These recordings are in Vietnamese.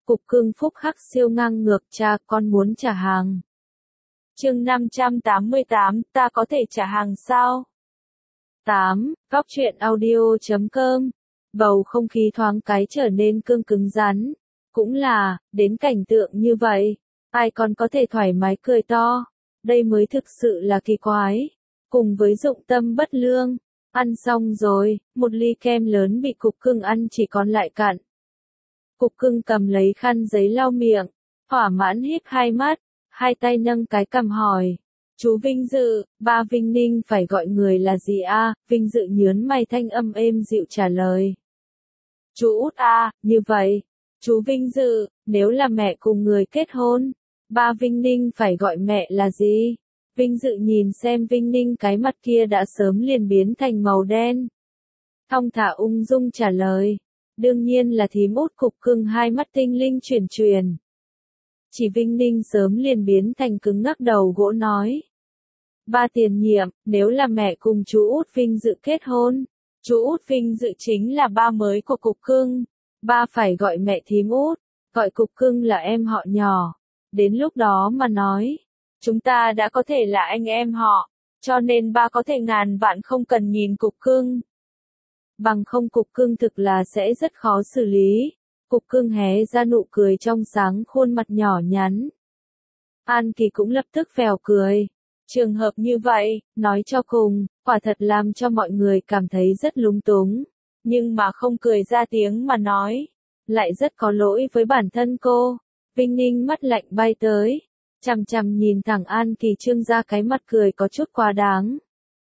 Cục cưng phúc hắc siêu ngang ngược, cha con muốn trả hàng. Chương 588, ta có thể trả hàng sao? 8. Góc truyện audio.com. Bầu không khí thoáng cái trở nên cứng rắn. Cũng là, đến cảnh tượng như vậy, ai còn có thể thoải mái cười to. Đây mới thực sự là kỳ quái. Cùng với dụng tâm bất lương. Ăn xong rồi, một ly kem lớn bị cục cưng ăn chỉ còn lại cạn. Cục cưng cầm lấy khăn giấy lau miệng, thỏa mãn híp hai mắt, hai tay nâng cái cằm hỏi. Chú Vinh Dự, ba Vinh Ninh phải gọi người là gì a? Vinh Dự nhớn mày thanh âm êm dịu trả lời. Chú Út a, như vậy. Chú Vinh Dự, nếu là mẹ cùng người kết hôn, ba Vinh Ninh phải gọi mẹ là gì? Vinh Dự nhìn xem Vinh Ninh cái mặt kia đã sớm liền biến thành màu đen. Thong thả ung dung trả lời. Đương nhiên là thím Út. Cục cưng hai mắt tinh linh chuyển. Chỉ Vinh Ninh sớm liền biến thành cứng ngắc đầu gỗ nói. Ba tiền nhiệm, nếu là mẹ cùng chú Út Vinh Dự kết hôn, chú Út Vinh Dự chính là ba mới của cục cưng. Ba phải gọi mẹ thím Út, gọi cục cưng là em họ nhỏ. Đến lúc đó mà nói, chúng ta đã có thể là anh em họ, cho nên ba có thể ngàn vạn không cần nhìn cục cưng. Bằng không cục cưng thực là sẽ rất khó xử lý. Cục cưng hé ra nụ cười trong sáng khuôn mặt nhỏ nhắn. An Kỳ cũng lập tức phèo cười. Trường hợp như vậy, nói cho cùng, quả thật làm cho mọi người cảm thấy rất lúng túng. Nhưng mà không cười ra tiếng mà nói, lại rất có lỗi với bản thân cô. Vinh Ninh mắt lạnh bay tới, chằm nhìn thẳng An Kỳ trương ra cái mặt cười có chút quá đáng.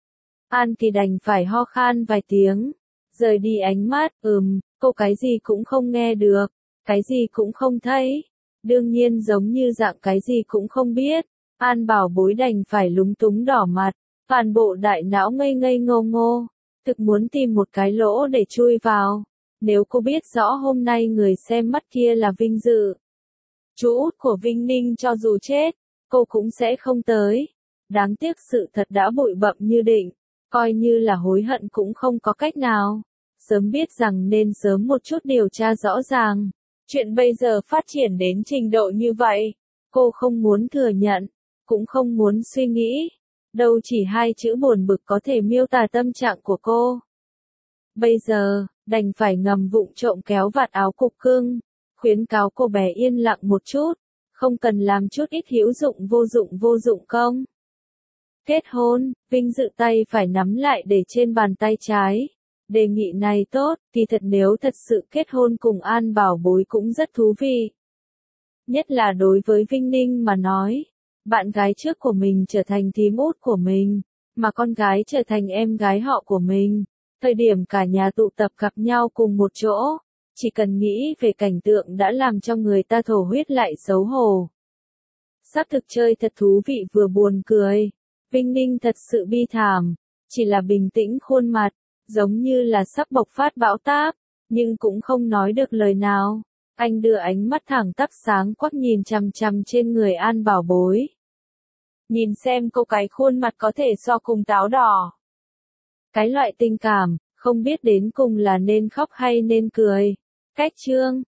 An Kỳ đành phải ho khan vài tiếng, rời đi ánh mắt, cô cái gì cũng không nghe được, cái gì cũng không thấy. Đương nhiên giống như dạng cái gì cũng không biết. An Bảo Bối đành phải lúng túng đỏ mặt, toàn bộ đại não ngây ngô, thực muốn tìm một cái lỗ để chui vào. Nếu cô biết rõ hôm nay người xem mắt kia là Vinh Dự, chú Út của Vinh Ninh, cho dù chết, cô cũng sẽ không tới. Đáng tiếc sự thật đã bụi bặm như định, coi như là hối hận cũng không có cách nào. Sớm biết rằng nên sớm một chút điều tra rõ ràng. Chuyện bây giờ phát triển đến trình độ như vậy, cô không muốn thừa nhận, cũng không muốn suy nghĩ. Đâu chỉ hai chữ buồn bực có thể miêu tả tâm trạng của cô. Bây giờ, đành phải ngầm vụng trộm kéo vạt áo cục cưng, khuyến cáo cô bé yên lặng một chút, không cần làm chút ít hữu dụng vô dụng công. Kết hôn, Vinh Dự tay phải nắm lại để trên bàn tay trái. Đề nghị này tốt, thì thật nếu thật sự kết hôn cùng An Bảo Bối cũng rất thú vị. Nhất là đối với Vinh Ninh mà nói, bạn gái trước của mình trở thành thím Út của mình, mà con gái trở thành em gái họ của mình. Thời điểm cả nhà tụ tập gặp nhau cùng một chỗ, chỉ cần nghĩ về cảnh tượng đã làm cho người ta thổ huyết lại xấu hổ. Sắp thực chơi thật thú vị vừa buồn cười. Vinh Ninh thật sự bi thảm, chỉ là bình tĩnh khuôn mặt, giống như là sắp bộc phát bão táp, nhưng cũng không nói được lời nào. Anh đưa ánh mắt thẳng tắp sáng quắc nhìn chằm trên người An Bảo Bối. Nhìn xem cô cái khuôn mặt có thể so cùng táo đỏ. Cái loại tình cảm, không biết đến cùng là nên khóc hay nên cười. Cách chương